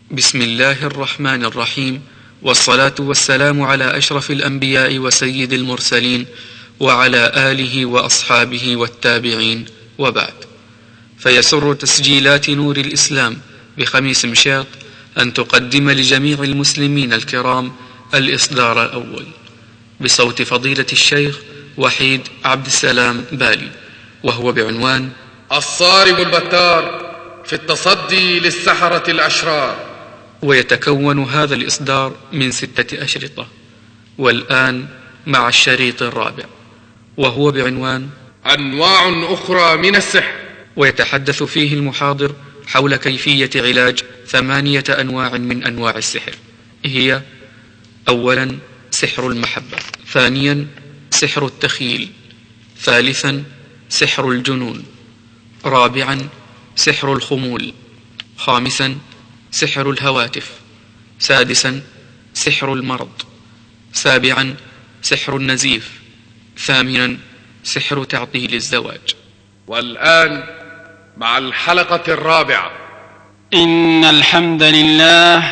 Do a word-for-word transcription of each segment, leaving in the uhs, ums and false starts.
بسم الله الرحمن الرحيم، والصلاة والسلام على أشرف الأنبياء وسيد المرسلين وعلى آله وأصحابه والتابعين، وبعد. فيسر تسجيلات نور الإسلام بخميس مشيط أن تقدم لجميع المسلمين الكرام الإصدار الأول بصوت فضيلة الشيخ وحيد عبد السلام بالي، وهو بعنوان الصارم البتار في التصدي للسحرة الأشرار. ويتكون هذا الإصدار من ستة أشرطة، والآن مع الشريط الرابع وهو بعنوان أنواع أخرى من السحر. ويتحدث فيه المحاضر حول كيفية علاج ثمانية أنواع من أنواع السحر، هي: أولا سحر المحبة، ثانيا سحر التخيل، ثالثا سحر الجنون، رابعا سحر الخمول، خامسا سحر الهواتف، سادسا سحر المرض، سابعا سحر النزيف، ثامنا سحر تعطيل الزواج. والآن مع الحلقة الرابعة. إن الحمد لله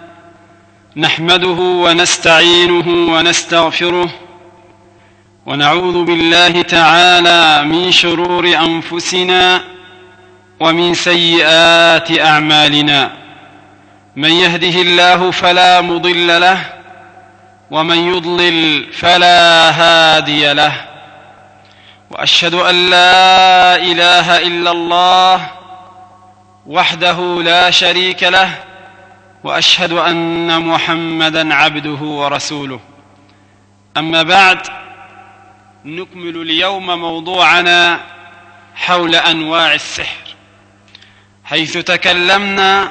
نحمده ونستعينه ونستغفره، ونعوذ بالله تعالى من شرور أنفسنا ومن سيئات أعمالنا. من يهده الله فلا مضل له، ومن يضلل فلا هادي له. وأشهد أن لا إله إلا الله وحده لا شريك له، وأشهد أن محمدًا عبده ورسوله. أما بعد، نكمل اليوم موضوعنا حول أنواع السحر، حيث تكلمنا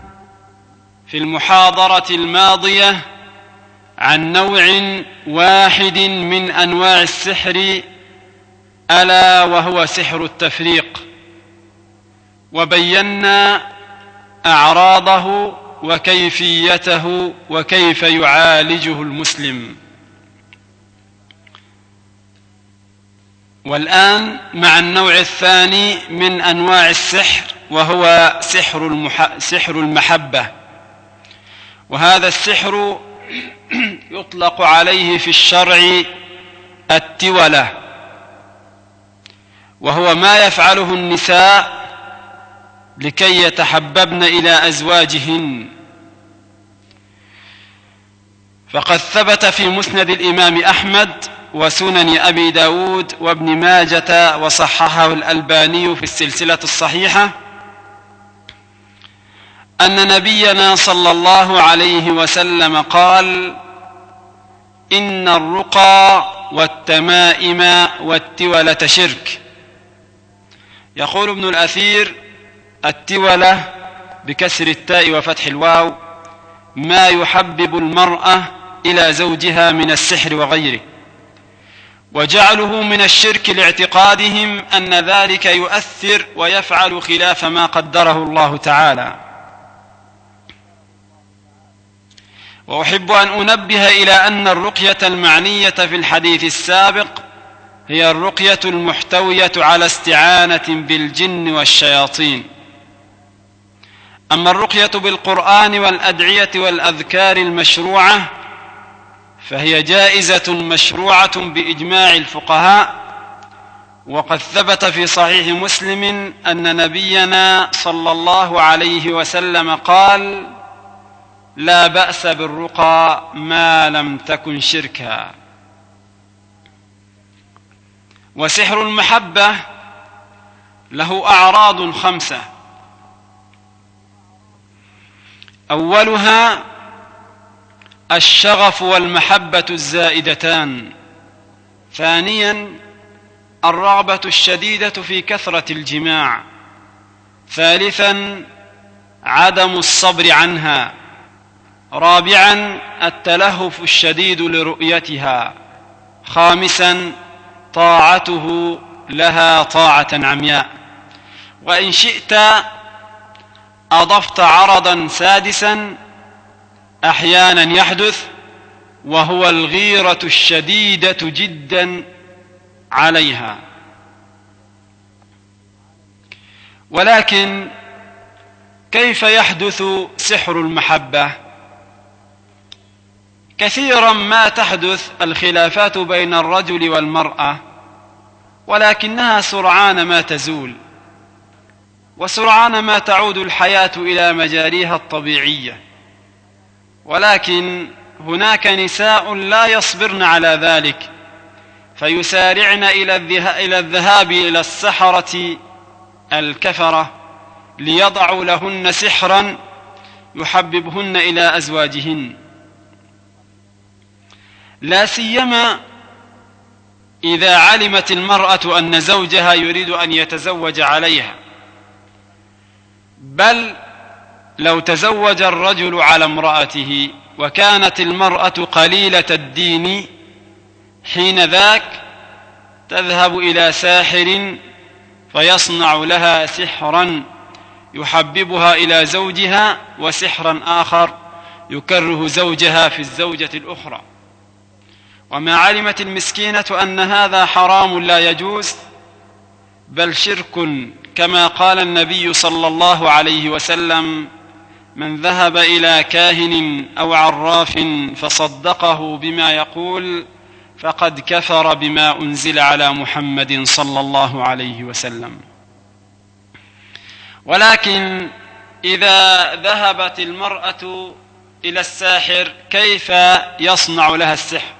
في المحاضرة الماضية عن نوع واحد من أنواع السحر، ألا وهو سحر التفريق، وبينا أعراضه وكيفيته وكيف يعالجه المسلم. والآن مع النوع الثاني من أنواع السحر، وهو سحر, المح... سحر المحبة. وهذا السحر يطلق عليه في الشرع التولة، وهو ما يفعله النساء لكي يتحببن إلى أزواجهن. فقد ثبت في مسند الإمام أحمد وسنن أبي داود وابن ماجة، وصححه الألباني في السلسلة الصحيحة، أن نبينا صلى الله عليه وسلم قال: إن الرقى والتمائم والتولة شرك. يقول ابن الأثير: التولة بكسر التاء وفتح الواو ما يحبب المرأة إلى زوجها من السحر وغيره، وجعله من الشرك لاعتقادهم أن ذلك يؤثر ويفعل خلاف ما قدره الله تعالى. وأحب أن أنبه إلى أن الرقية المعنية في الحديث السابق هي الرقية المحتوية على استعانة بالجن والشياطين. أما الرقية بالقرآن والأدعية والأذكار المشروعة فهي جائزة مشروعة بإجماع الفقهاء. وقد ثبت في صحيح مسلم أن نبينا صلى الله عليه وسلم قال: لا بأس بالرقى ما لم تكن شركا. وسحر المحبة له أعراض خمسة. أولها الشغف والمحبة الزائدتان. ثانيا الرغبة الشديدة في كثرة الجماع. ثالثا عدم الصبر عنها. رابعا التلهف الشديد لرؤيتها. خامسا طاعته لها طاعة عمياء. وإن شئت أضفت عرضا سادسا أحيانا يحدث، وهو الغيرة الشديدة جدا عليها. ولكن كيف يحدث سحر المحبة؟ كثيرا ما تحدث الخلافات بين الرجل والمرأة، ولكنها سرعان ما تزول، وسرعان ما تعود الحياة إلى مجاريها الطبيعية. ولكن هناك نساء لا يصبرن على ذلك، فيسارعن إلى الذهاب إلى السحرة الكفرة ليضعوا لهن سحرا يحببهن إلى أزواجهن، لا سيما إذا علمت المرأة أن زوجها يريد أن يتزوج عليها. بل لو تزوج الرجل على امرأته وكانت المرأة قليلة الدين، حين ذاك تذهب إلى ساحر فيصنع لها سحرا يحببها إلى زوجها، وسحرا آخر يكره زوجها في الزوجة الأخرى. وما علمت المسكينة أن هذا حرام لا يجوز، بل شرك، كما قال النبي صلى الله عليه وسلم: من ذهب إلى كاهن أو عراف فصدقه بما يقول فقد كفر بما أنزل على محمد صلى الله عليه وسلم. ولكن إذا ذهبت المرأة إلى الساحر كيف يصنع لها السحر؟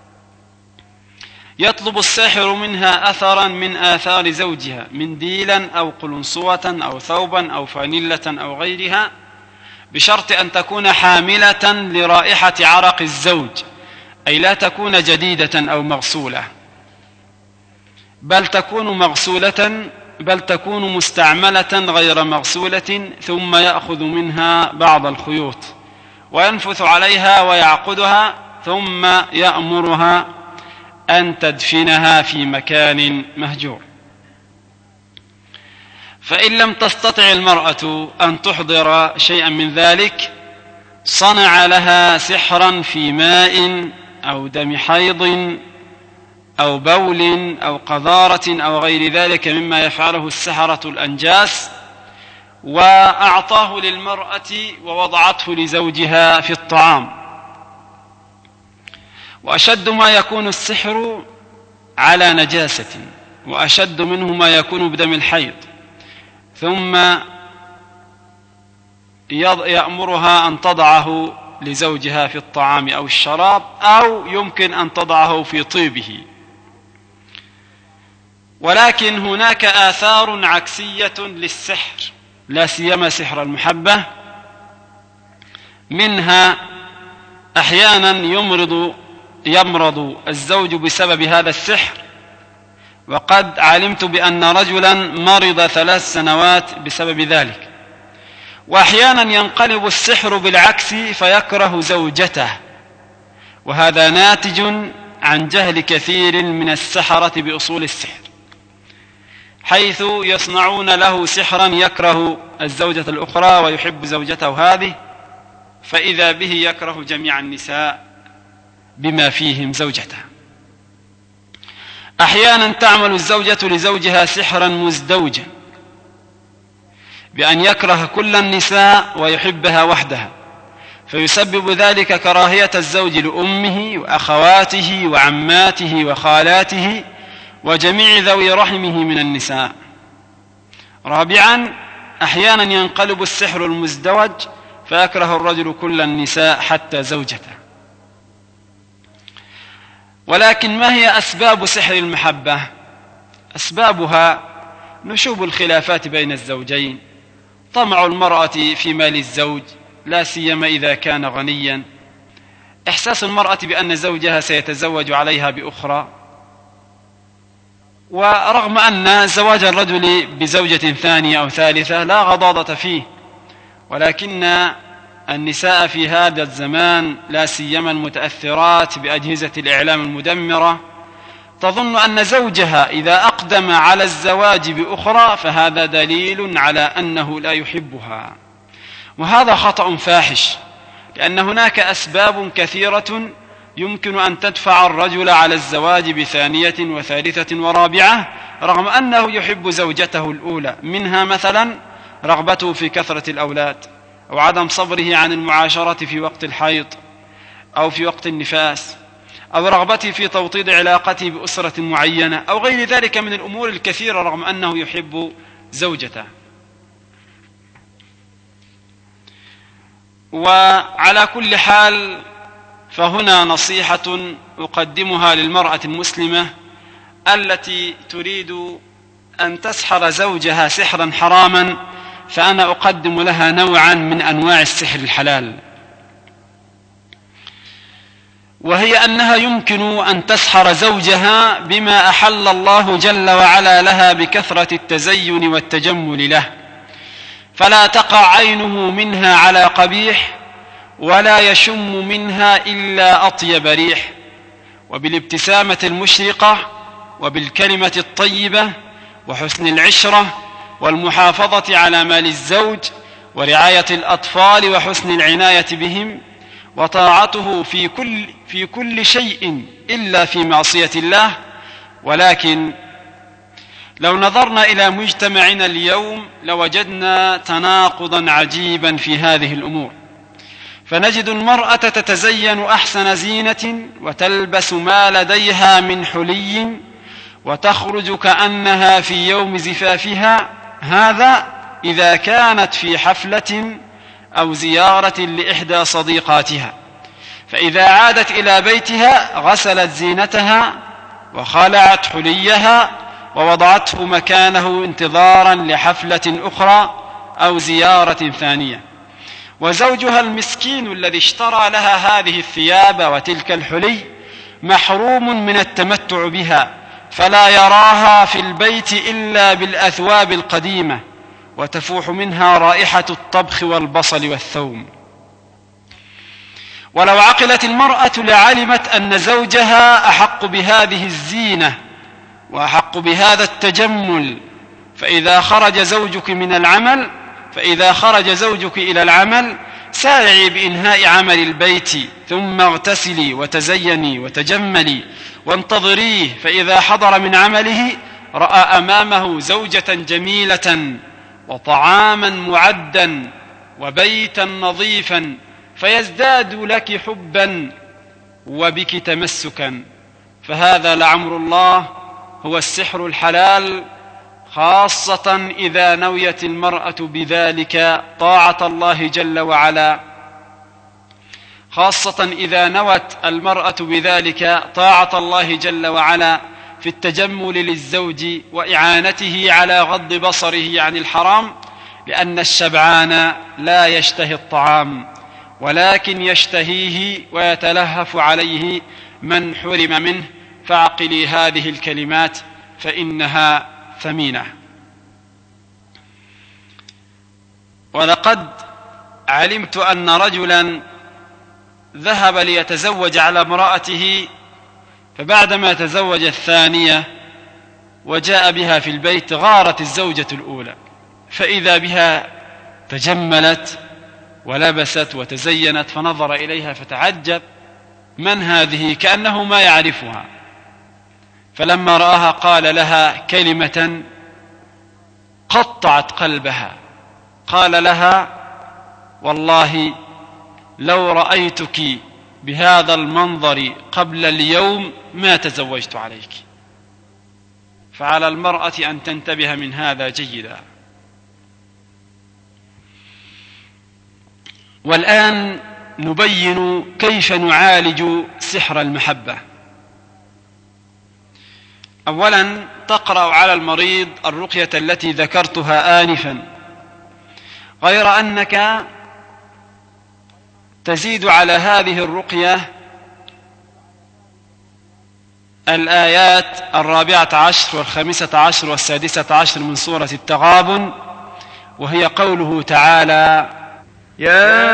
يطلب الساحر منها أثرا من آثار زوجها، منديلا أو قلنسوة أو ثوبا أو فانيلة أو غيرها، بشرط أن تكون حاملة لرائحة عرق الزوج، أي لا تكون جديدة أو مغسولة، بل تكون مغسولة بل تكون مستعملة غير مغسولة، ثم يأخذ منها بعض الخيوط وينفث عليها ويعقدها، ثم يأمرها أن تدفنها في مكان مهجور. فإن لم تستطع المرأة أن تحضر شيئا من ذلك، صنع لها سحرا في ماء أو دم حيض أو بول أو قذارة أو غير ذلك مما يفعله السحرة الأنجاس، وأعطاه للمرأة ووضعته لزوجها في الطعام. وأشد ما يكون السحر على نجاسة، وأشد منه ما يكون بدم الحيض، ثم يأمرها أن تضعه لزوجها في الطعام أو الشراب، أو يمكن أن تضعه في طيبه. ولكن هناك آثار عكسية للسحر، لا سيما سحر المحبة. منها أحيانا يمرض يمرض الزوج بسبب هذا السحر، وقد علمت بأن رجلا مرض ثلاث سنوات بسبب ذلك. وأحيانا ينقلب السحر بالعكس فيكره زوجته، وهذا ناتج عن جهل كثير من السحرة بأصول السحر، حيث يصنعون له سحرا يكره الزوجة الأخرى ويحب زوجته هذه، فإذا به يكره جميع النساء بما فيهم زوجته. أحيانا تعمل الزوجة لزوجها سحرا مزدوجا، بأن يكره كل النساء ويحبها وحدها، فيسبب ذلك كراهية الزوج لأمه وأخواته وعماته وخالاته وجميع ذوي رحمه من النساء. رابعا، أحيانا ينقلب السحر المزدوج فيكره الرجل كل النساء حتى زوجته. ولكن ما هي أسباب سحر المحبة؟ أسبابها نشوب الخلافات بين الزوجين، طمع المرأة في مال الزوج لا سيما إذا كان غنيا، إحساس المرأة بأن زوجها سيتزوج عليها بأخرى. ورغم أن زواج الرجل بزوجة ثانية أو ثالثة لا غضاضة فيه، ولكن النساء في هذا الزمان لا سيما المتأثرات بأجهزة الإعلام المدمرة تظن أن زوجها إذا أقدم على الزواج بأخرى فهذا دليل على أنه لا يحبها، وهذا خطأ فاحش، لأن هناك أسباب كثيرة يمكن أن تدفع الرجل على الزواج بثانية وثالثة ورابعة رغم أنه يحب زوجته الأولى. منها مثلا رغبته في كثرة الأولاد، أو عدم صبره عن المعاشرة في وقت الحيض أو في وقت النفاس، أو رغبته في توطيد علاقته بأسرة معينة، أو غير ذلك من الأمور الكثيرة رغم أنه يحب زوجته. وعلى كل حال فهنا نصيحة أقدمها للمرأة المسلمة التي تريد أن تسحر زوجها سحرا حراما، فأنا أقدم لها نوعا من أنواع السحر الحلال، وهي أنها يمكن أن تسحر زوجها بما أحل الله جل وعلا لها بكثرة التزين والتجمل له، فلا تقع عينه منها على قبيح، ولا يشم منها إلا أطيب ريح، وبالابتسامة المشرقة، وبالكلمة الطيبة، وحسن العشرة، والمحافظة على مال الزوج، ورعاية الأطفال، وحسن العناية بهم، وطاعته في كل, في كل شيء إلا في معصية الله. ولكن لو نظرنا إلى مجتمعنا اليوم لوجدنا تناقضا عجيبا في هذه الأمور، فنجد المرأة تتزين أحسن زينة وتلبس ما لديها من حلي وتخرج كأنها في يوم زفافها، هذا إذا كانت في حفلة أو زيارة لإحدى صديقاتها، فإذا عادت إلى بيتها غسلت زينتها وخلعت حليها ووضعته مكانه انتظارا لحفلة أخرى أو زيارة ثانية، وزوجها المسكين الذي اشترى لها هذه الثياب وتلك الحلي محروم من التمتع بها، فلا يراها في البيت إلا بالأثواب القديمة، وتفوح منها رائحة الطبخ والبصل والثوم. ولو عقلت المرأة لعلمت أن زوجها أحق بهذه الزينة وأحق بهذا التجمل، فإذا خرج زوجك من العمل فإذا خرج زوجك إلى العمل سارعي بإنهاء عمل البيت، ثم اغتسلي وتزيني وتجملي وانتظريه، فإذا حضر من عمله رأى أمامه زوجة جميلة وطعاما معدا وبيتا نظيفا، فيزداد لك حبا وبك تمسكا. فهذا لعمر الله هو السحر الحلال، خاصة إذا نويت المرأة بذلك طاعة الله جل وعلا، خاصة إذا نوت المرأة بذلك طاعة الله جل وعلا في التجمل للزوج وإعانته على غض بصره عن الحرام، لأن الشبعان لا يشتهي الطعام ولكن يشتهيه ويتلهف عليه من حرم منه. فاعقلي هذه الكلمات فإنها ثمينة. ولقد علمت أن رجلا ذهب ليتزوج على امرأته، فبعدما تزوج الثانية وجاء بها في البيت غارت الزوجة الأولى، فإذا بها تجملت ولبست وتزينت، فنظر إليها فتعجب من هذه، كأنه ما يعرفها، فلما رآها قال لها كلمة قطعت قلبها، قال لها والله لو رأيتك بهذا المنظر قبل اليوم ما تزوجت عليك. فعلى المرأة أن تنتبه من هذا جيدا. والآن نبين كيف نعالج سحر المحبة. أولا تقرأ على المريض الرقية التي ذكرتها آنفا، غير أنك تزيد على هذه الرقية الآيات الرابعة عشر والخامسة عشر والسادسة عشر من سورة التغابن، وهي قوله تعالى: يا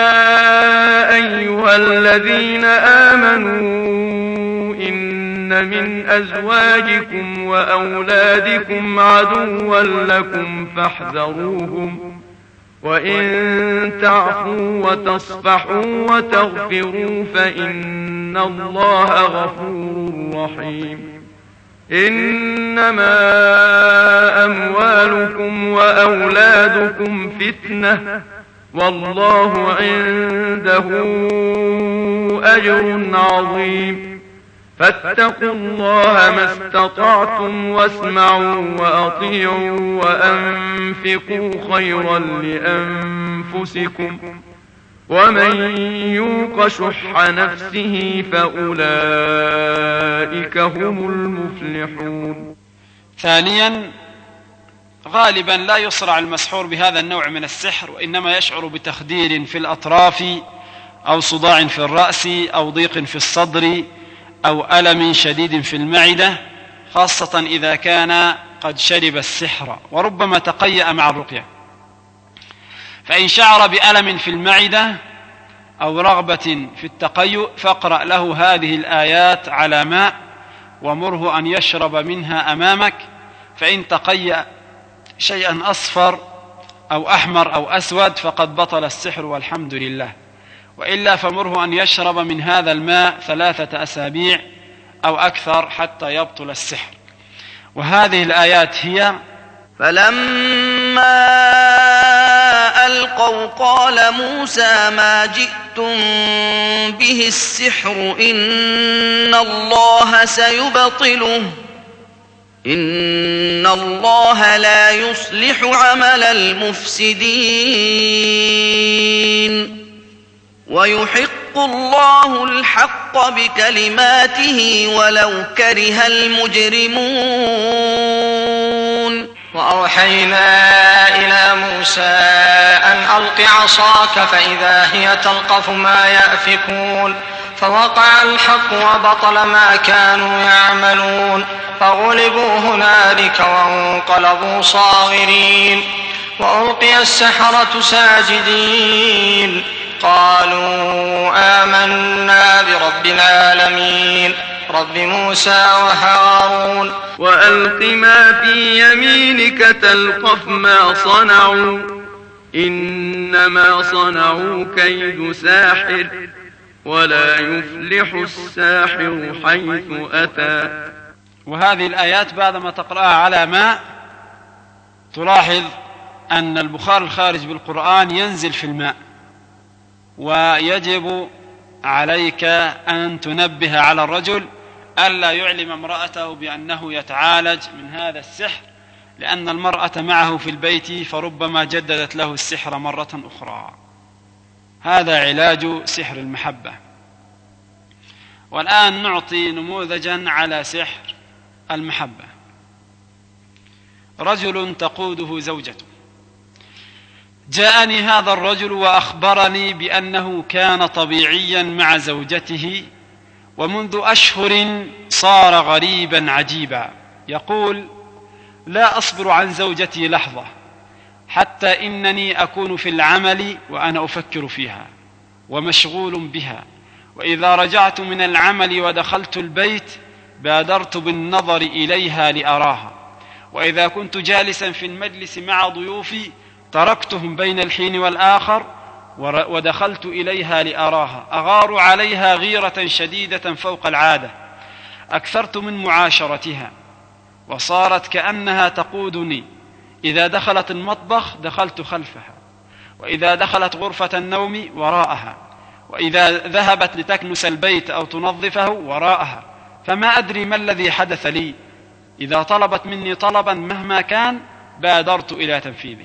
أيها الذين آمنوا إن من أزواجكم وأولادكم عدوا لكم فاحذروهم، وإن تعفوا وتصفحوا وتغفروا فإن الله غفور رحيم. إنما أموالكم وأولادكم فتنة والله عنده أجر عظيم فاتقوا الله ما استطعتم واسمعوا وأطيعوا وأنفقوا خيرا لأنفسكم ومن يوق شح نفسه فأولئك هم المفلحون. ثانيا، غالبا لا يصرع المسحور بهذا النوع من السحر، وإنما يشعر بتخدير في الأطراف أو صداع في الرأس أو ضيق في الصدر أو ألم شديد في المعدة، خاصة إذا كان قد شرب السحر، وربما تقيأ مع الرقية. فإن شعر بألم في المعدة أو رغبة في التقيؤ فاقرأ له هذه الآيات على ماء ومره أن يشرب منها أمامك، فإن تقيأ شيئا أصفر أو أحمر أو أسود فقد بطل السحر والحمد لله، وإلا فمره أن يشرب من هذا الماء ثلاثة أسابيع أو أكثر حتى يبطل السحر. وهذه الآيات هي: فلما ألقوا قال موسى ما جئتم به السحر إن الله سيبطله إن الله لا يصلح عمل المفسدين ويحق الله الحق بكلماته ولو كره المجرمون. وأوحينا إلى موسى أن ألق عصاك فإذا هي تلقف ما يأفكون فوقع الحق وبطل ما كانوا يعملون فغلبوا هنالك وانقلبوا صاغرين وألقي السحرة ساجدين قالوا آمنا برب العالمين رب موسى وهارون. وألق ما في يمينك تلقف ما صنعوا إنما صنعوا كيد ساحر ولا يفلح الساحر حيث أتى. وهذه الآيات بعدما تقرأها على ماء تلاحظ أن البخار الخارج بالقرآن ينزل في الماء، ويجب عليك أن تنبه على الرجل ألا يعلم امرأته بأنه يتعالج من هذا السحر، لأن المرأة معه في البيت فربما جددت له السحر مرة أخرى. هذا علاج سحر المحبة. والآن نعطي نموذجا على سحر المحبة. رجل تقوده زوجته. جاءني هذا الرجل وأخبرني بأنه كان طبيعيا مع زوجته، ومنذ أشهر صار غريبا عجيبا. يقول: لا أصبر عن زوجتي لحظة، حتى إنني أكون في العمل وأنا أفكر فيها ومشغول بها، وإذا رجعت من العمل ودخلت البيت بادرت بالنظر إليها لأراها، وإذا كنت جالسا في المجلس مع ضيوفي تركتهم بين الحين والآخر ودخلت إليها لأراها، أغار عليها غيرة شديدة فوق العادة، أكثرت من معاشرتها وصارت كأنها تقودني. إذا دخلت المطبخ دخلت خلفها، وإذا دخلت غرفة النوم وراءها، وإذا ذهبت لتكنس البيت أو تنظفه وراءها، فما أدري ما الذي حدث لي. إذا طلبت مني طلبا مهما كان بادرت إلى تنفيذه.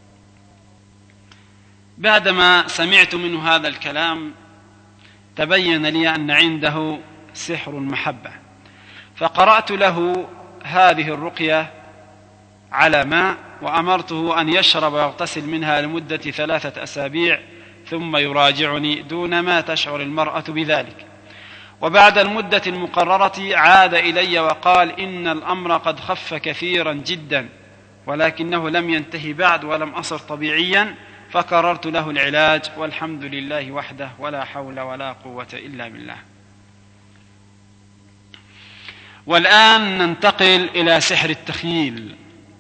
بعدما سمعت منه هذا الكلام تبين لي أن عنده سحر المحبة، فقرأت له هذه الرقية على ماء وأمرته أن يشرب ويغتسل منها لمدة ثلاثة أسابيع ثم يراجعني دون ما تشعر المرأة بذلك. وبعد المدة المقررة عاد إلي وقال: إن الأمر قد خف كثيرا جدا، ولكنه لم ينتهي بعد ولم أصر طبيعيا، فكررت له العلاج، والحمد لله وحده ولا حول ولا قوة إلا بالله. والآن ننتقل إلى سحر التخييل.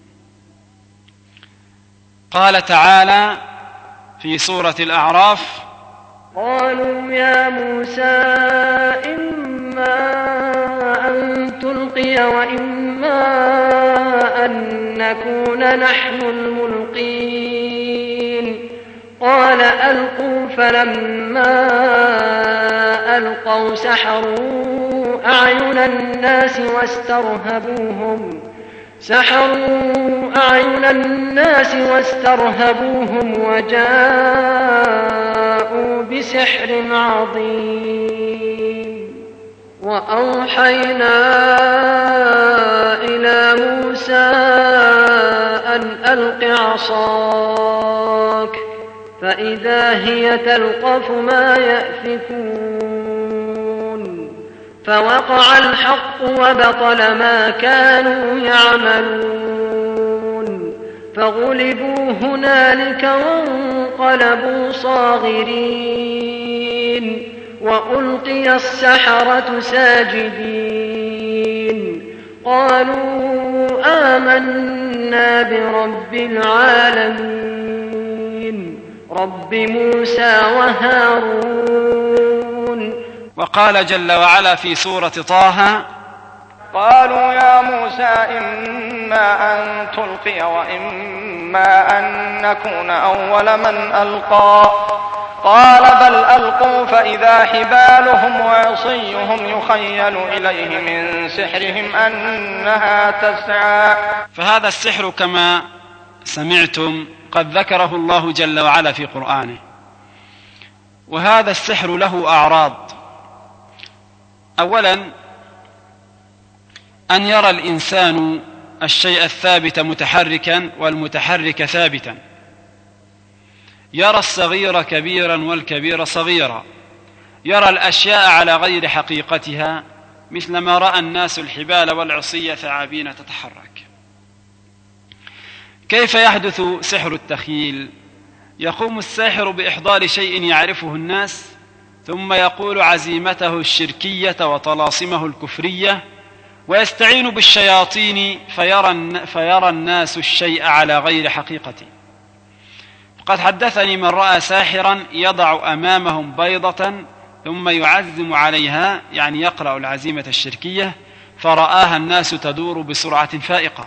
قال تعالى في سورة الأعراف: قالوا يا موسى إما أن تلقي وإما أن نكون نحن الملقين قال ألقوا فلما ألقوا سحروا أعين الناس واسترهبوهم سحروا أعين الناس واسترهبوهم وجاءوا بسحر عظيم وأوحينا إلى موسى أن ألق عصاك فإذا هي تلقف ما يأفكون فوقع الحق وبطل ما كانوا يعملون فغلبوا هنالك وانقلبوا صاغرين وألقي السحرة ساجدين قالوا آمنا برب العالمين رب موسى وهارون. وقال جل وعلا في سورة طه قالوا يا موسى إما أن تلقي وإما أن نكون أول من ألقى قال بل ألقوا فإذا حبالهم وعصيهم يخيل إليه من سحرهم أنها تسعى. فهذا السحر كما سمعتم قد ذكره الله جل وعلا في قرآنه، وهذا السحر له أعراض. أولا أن يرى الإنسان الشيء الثابت متحركا والمتحرك ثابتا، يرى الصغير كبيرا والكبير صغيرا، يرى الأشياء على غير حقيقتها مثل ما رأى الناس الحبال والعصي ثعابين تتحرك. كيف يحدث سحر التخيل؟ يقوم الساحر بإحضار شيء يعرفه الناس ثم يقول عزيمته الشركية وطلاسمه الكفرية ويستعين بالشياطين فيرى, فيرى الناس الشيء على غير حقيقته. قد حدثني من رأى ساحرا يضع أمامهم بيضة ثم يعزم عليها، يعني يقرأ العزيمة الشركية، فرآها الناس تدور بسرعة فائقة.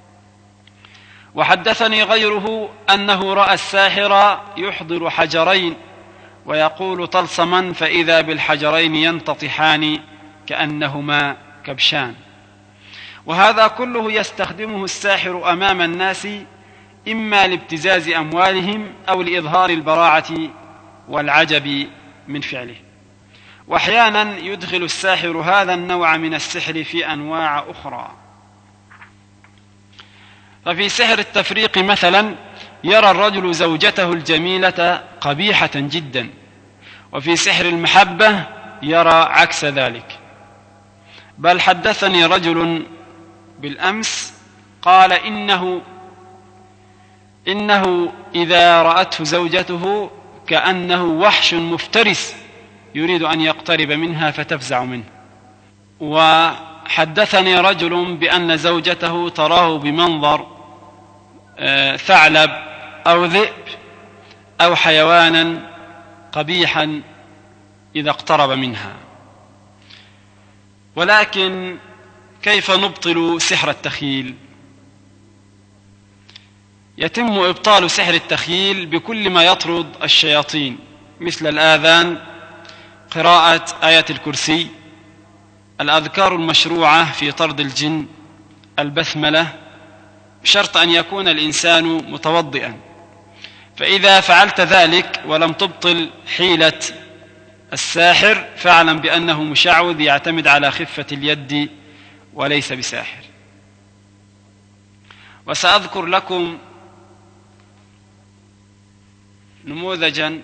وحدثني غيره أنه رأى الساحر يحضر حجرين ويقول طلسما فإذا بالحجرين ينتطحان كأنهما كبشان. وهذا كله يستخدمه الساحر أمام الناس إما لابتزاز أموالهم أو لإظهار البراعة والعجب من فعله. وأحيانا يدخل الساحر هذا النوع من السحر في أنواع أخرى. ففي سحر التفريق مثلا يرى الرجل زوجته الجميلة قبيحة جدا، وفي سحر المحبة يرى عكس ذلك. بل حدثني رجل بالأمس قال إنه إنه إذا رأته زوجته كأنه وحش مفترس يريد أن يقترب منها فتفزع منه. وحدثني رجل بأن زوجته تراه بمنظر ثعلب أو ذئب أو حيوانا قبيحا إذا اقترب منها. ولكن كيف نبطل سحر التخيل؟ يتم إبطال سحر التخيل بكل ما يطرد الشياطين مثل الآذان، قراءة آية الكرسي، الأذكار المشروعة في طرد الجن، البسملة، بشرط أن يكون الإنسان متوضئا. فإذا فعلت ذلك ولم تبطل حيلة الساحر فاعلم بأنه مشعوذ يعتمد على خفة اليد وليس بساحر. وسأذكر لكم نموذجا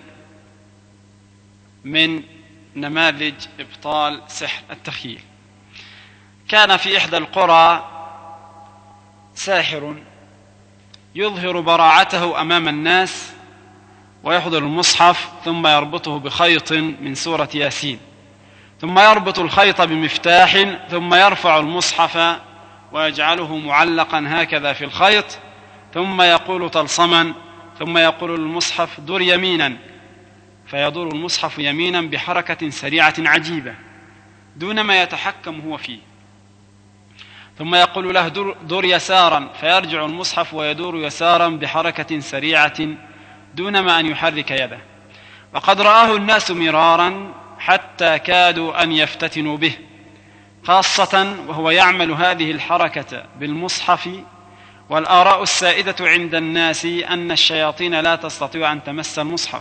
من نماذج إبطال سحر التخيل. كان في إحدى القرى ساحر يظهر براعته أمام الناس ويحضر المصحف ثم يربطه بخيط من سورة ياسين، ثم يربط الخيط بمفتاح، ثم يرفع المصحف ويجعله معلقا هكذا في الخيط، ثم يقول طلسما، ثم يقول المصحف دور يمينا، فيدور المصحف يمينا بحركة سريعة عجيبة دون ما يتحكم هو فيه. ثم يقول له در, در يسارا، فيرجع المصحف ويدور يسارا بحركة سريعة دون ما أن يحرك يده. وقد رآه الناس مرارا حتى كادوا أن يفتتنوا به، خاصة وهو يعمل هذه الحركة بالمصحف. والآراء السائدة عند الناس أن الشياطين لا تستطيع أن تمس المصحف.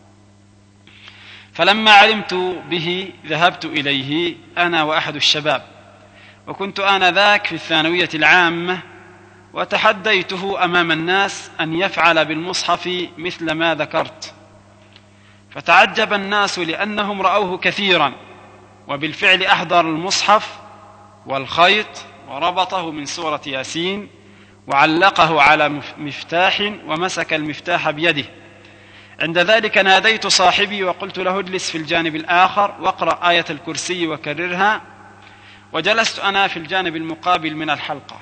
فلما علمت به ذهبت إليه أنا وأحد الشباب، وكنت آنذاك في الثانوية العامة، وتحديته أمام الناس أن يفعل بالمصحف مثل ما ذكرت. فتعجب الناس لأنهم رأوه كثيرا، وبالفعل أحضر المصحف والخيط وربطه من سورة ياسين وعلقه على مفتاح ومسك المفتاح بيده. عند ذلك ناديت صاحبي وقلت له اجلس في الجانب الآخر واقرأ آية الكرسي وكررها، وجلست أنا في الجانب المقابل من الحلقة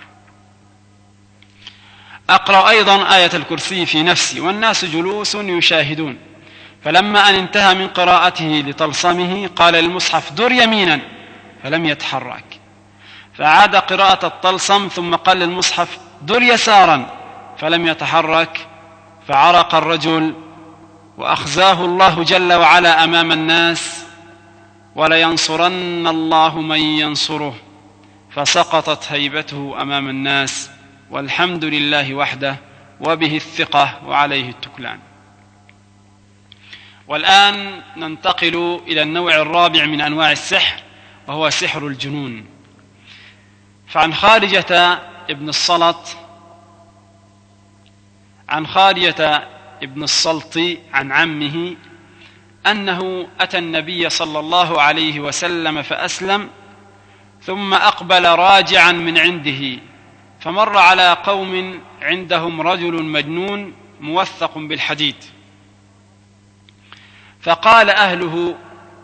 أقرأ أيضا آية الكرسي في نفسي، والناس جلوس يشاهدون. فلما أن انتهى من قراءته لطلسمه قال للمصحف در يمينا، فلم يتحرك، فعاد قراءة الطلسم ثم قال للمصحف در يسارا، فلم يتحرك، فعرق الرجل وأخزاه الله جل وعلا أمام الناس، ولينصرن الله من ينصره، فسقطت هيبته أمام الناس، والحمد لله وحده، وبه الثقة وعليه التكلان. والآن ننتقل إلى النوع الرابع من أنواع السحر، وهو سحر الجنون. فعن خارجة ابن الصلت عن خارجة ابن الصلت عن عمه أنه أتى النبي صلى الله عليه وسلم فأسلم، ثم أقبل راجعا من عنده، فمر على قوم عندهم رجل مجنون موثق بالحديد، فقال أهله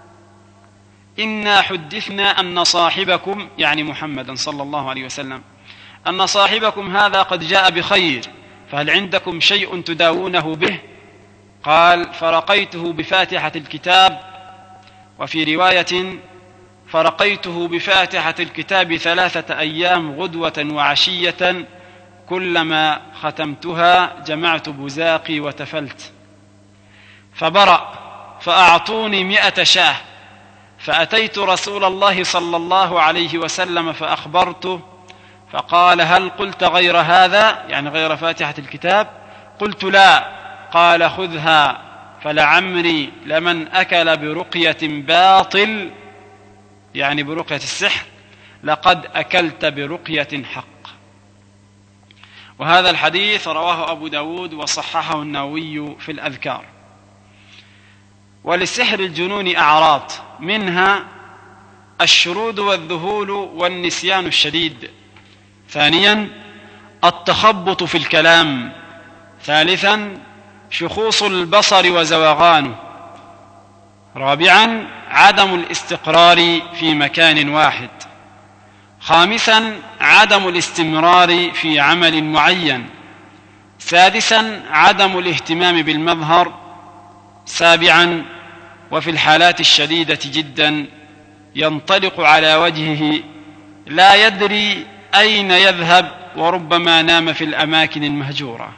إنا حدثنا أن صاحبكم، يعني محمدا صلى الله عليه وسلم، أن صاحبكم هذا قد جاء بخير، فهل عندكم شيء تداوونه به؟ قال فرقيته بفاتحة الكتاب، وفي رواية فرقيته بفاتحة الكتاب ثلاثة أيام غدوة وعشية، كلما ختمتها جمعت بزاقي وتفلت، فبرأ، فأعطوني مئة شاه، فأتيت رسول الله صلى الله عليه وسلم فأخبرته، فقال هل قلت غير هذا، يعني غير فاتحة الكتاب؟ قلت لا. قال خذها، فلعمري لمن أكل برقية باطل، يعني برقية السحر، لقد أكلت برقية حق. وهذا الحديث رواه أبو داود وصححه النووي في الأذكار. ولسحر الجنون أعراض، منها الشرود والذهول والنسيان الشديد. ثانيا التخبط في الكلام. ثالثا شخوص البصر وزوغانه. رابعا عدم الاستقرار في مكان واحد. خامسا عدم الاستمرار في عمل معين. سادسا عدم الاهتمام بالمظهر. سابعا وفي الحالات الشديدة جدا ينطلق على وجهه لا يدري أين يذهب، وربما نام في الأماكن المهجورة.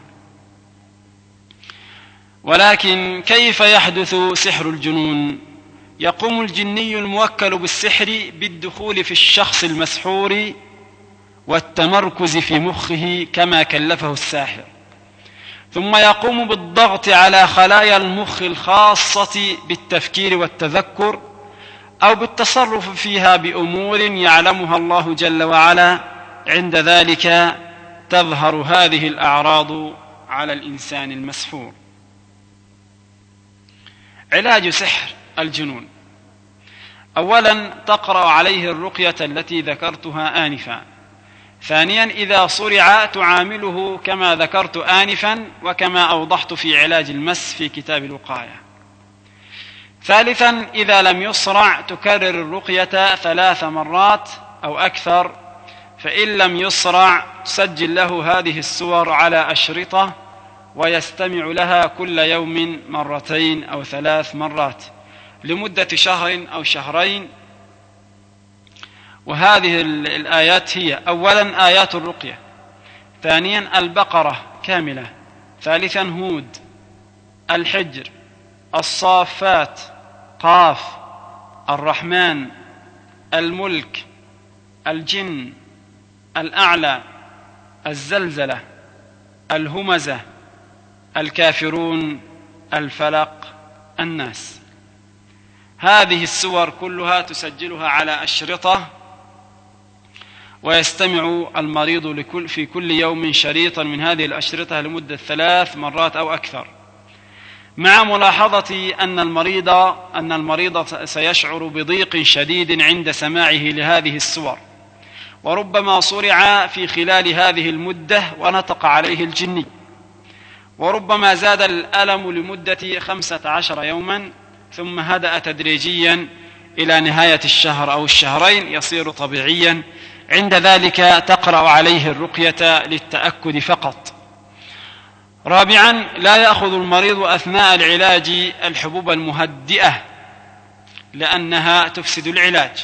ولكن كيف يحدث سحر الجنون؟ يقوم الجني الموكل بالسحر بالدخول في الشخص المسحور والتمركز في مخه كما كلفه الساحر، ثم يقوم بالضغط على خلايا المخ الخاصة بالتفكير والتذكر، أو بالتصرف فيها بأمور يعلمها الله جل وعلا. عند ذلك تظهر هذه الأعراض على الإنسان المسحور. علاج سحر الجنون: أولا تقرأ عليه الرقية التي ذكرتها آنفا. ثانيا إذا صرع تعامله كما ذكرت آنفا وكما أوضحت في علاج المس في كتاب الوقاية. ثالثا إذا لم يصرع تكرر الرقية ثلاث مرات أو أكثر، فإن لم يصرع تسجل له هذه السور على أشرطة ويستمع لها كل يوم مرتين أو ثلاث مرات لمدة شهر أو شهرين. وهذه الآيات هي: أولا آيات الرقية، ثانيا البقرة كاملة، ثالثا هود، الحجر، الصافات، قاف، الرحمن، الملك، الجن، الأعلى، الزلزلة، الهمزة، الكافرون، الفلق، الناس. هذه السور كلها تسجلها على أشرطة، ويستمع المريض لكل في كل يوم شريطا من هذه الأشرطة لمدة ثلاث مرات أو أكثر، مع ملاحظة أن المريض أن المريض سيشعر بضيق شديد عند سماعه لهذه السور، وربما صرع في خلال هذه المدة ونطق عليه الجني، وربما زاد الألم لمدة خمسة عشر يوما ثم هدأ تدريجيا إلى نهاية الشهر أو الشهرين يصير طبيعيا. عند ذلك تقرأ عليه الرقية للتأكد فقط. رابعا لا يأخذ المريض أثناء العلاج الحبوب المهدئة لأنها تفسد العلاج.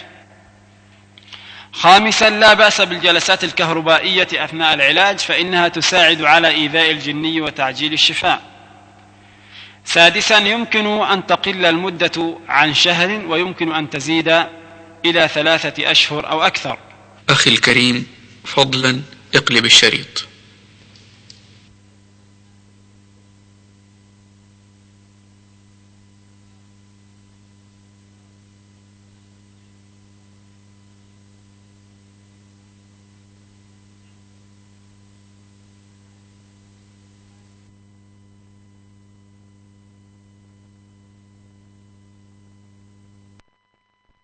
خامسا لا بأس بالجلسات الكهربائية أثناء العلاج فإنها تساعد على إيذاء الجني وتعجيل الشفاء. سادسا يمكن أن تقل المدة عن شهر ويمكن أن تزيد إلى ثلاثة أشهر أو أكثر. أخي الكريم، فضلا اقلب الشريط.